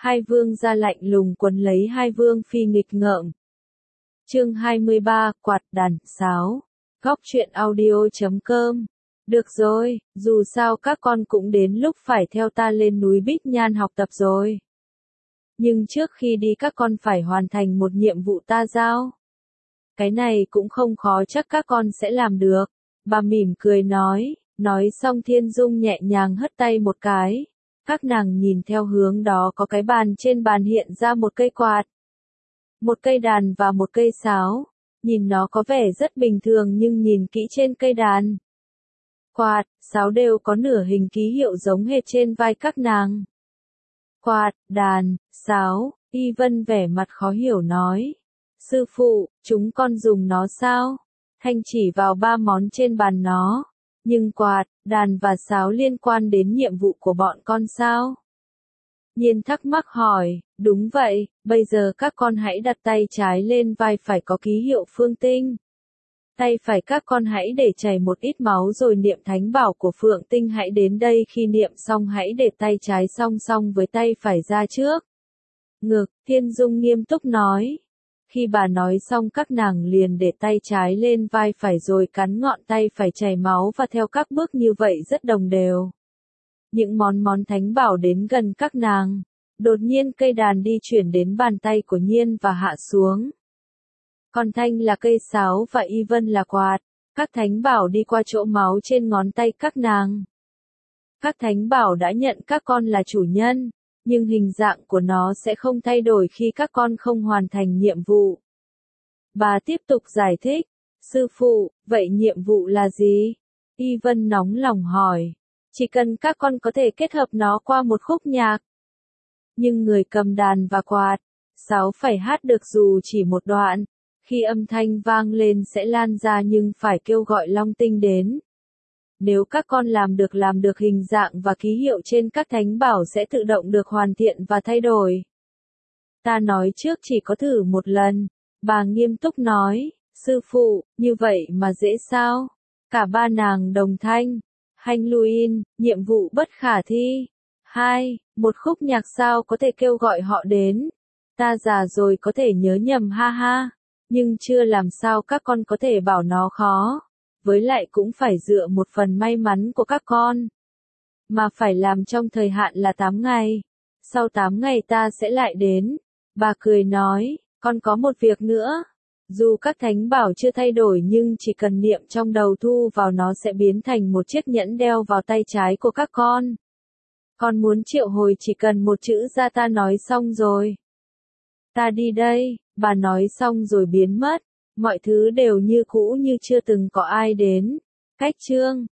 Hai vương gia lạnh lùng quấn lấy hai vương phi nghịch ngợm. Chương 23, quạt đàn, sáo. Góc truyện audio.com. Được rồi, dù sao các con cũng đến lúc phải theo ta lên núi Bích Nhan học tập rồi. Nhưng trước khi đi các con phải hoàn thành một nhiệm vụ ta giao. Cái này cũng không khó, chắc các con sẽ làm được. Bà mỉm cười nói xong Thiên Dung nhẹ nhàng hất tay một cái. Các nàng nhìn theo hướng đó, có cái bàn, trên bàn hiện ra một cây quạt, một cây đàn và một cây sáo. Nhìn nó có vẻ rất bình thường nhưng nhìn kỹ trên cây đàn, quạt, sáo đều có nửa hình ký hiệu giống hệt trên vai các nàng. Quạt, đàn, sáo, Y Vân vẻ mặt khó hiểu nói. Sư phụ, chúng con dùng nó sao? Thanh chỉ vào ba món trên bàn nó. Nhưng quạt, đàn và sáo liên quan đến nhiệm vụ của bọn con sao? Nhiên thắc mắc hỏi, đúng vậy, bây giờ các con hãy đặt tay trái lên vai phải có ký hiệu Phương Tinh. Tay phải các con hãy để chảy một ít máu rồi niệm thánh bảo của Phượng Tinh, hãy đến đây, khi niệm xong hãy để tay trái song song với tay phải ra trước ngực, Thiên Dung nghiêm túc nói. Khi bà nói xong các nàng liền để tay trái lên vai phải rồi cắn ngọn tay phải chảy máu và theo các bước như vậy rất đồng đều. Những món thánh bảo đến gần các nàng. Đột nhiên cây đàn đi chuyển đến bàn tay của Nhiên và hạ xuống. Còn Thanh là cây sáo và Y Vân là quạt. Các thánh bảo đi qua chỗ máu trên ngón tay các nàng. Các thánh bảo đã nhận các con là chủ nhân, nhưng hình dạng của nó sẽ không thay đổi khi các con không hoàn thành nhiệm vụ. Bà tiếp tục giải thích. Sư phụ, vậy nhiệm vụ là gì? Y Vân nóng lòng hỏi. Chỉ cần các con có thể kết hợp nó qua một khúc nhạc. Nhưng người cầm đàn và quạt, sáo phải hát được dù chỉ một đoạn. Khi âm thanh vang lên sẽ lan ra nhưng phải kêu gọi Long Tinh đến. Nếu các con làm được hình dạng và ký hiệu trên các thánh bảo sẽ tự động được hoàn thiện và thay đổi. Ta nói trước chỉ có thử một lần. Bà nghiêm túc nói. Sư phụ, như vậy mà dễ sao? Cả ba nàng đồng thanh. Hành Luin, nhiệm vụ bất khả thi. 2. Một khúc nhạc sao có thể kêu gọi họ đến? Ta già rồi có thể nhớ nhầm, ha ha. Nhưng chưa làm sao các con có thể bảo nó khó. Với lại cũng phải dựa một phần may mắn của các con. Mà phải làm trong thời hạn là 8 ngày. Sau 8 ngày ta sẽ lại đến. Bà cười nói, con có một việc nữa. Dù các thánh bảo chưa thay đổi nhưng chỉ cần niệm trong đầu thu vào nó sẽ biến thành một chiếc nhẫn đeo vào tay trái của các con. Con muốn triệu hồi chỉ cần một chữ ra, ta nói xong rồi. Ta đi đây, bà nói xong rồi biến mất. Mọi thứ đều như cũ, như chưa từng có ai đến. Cách chương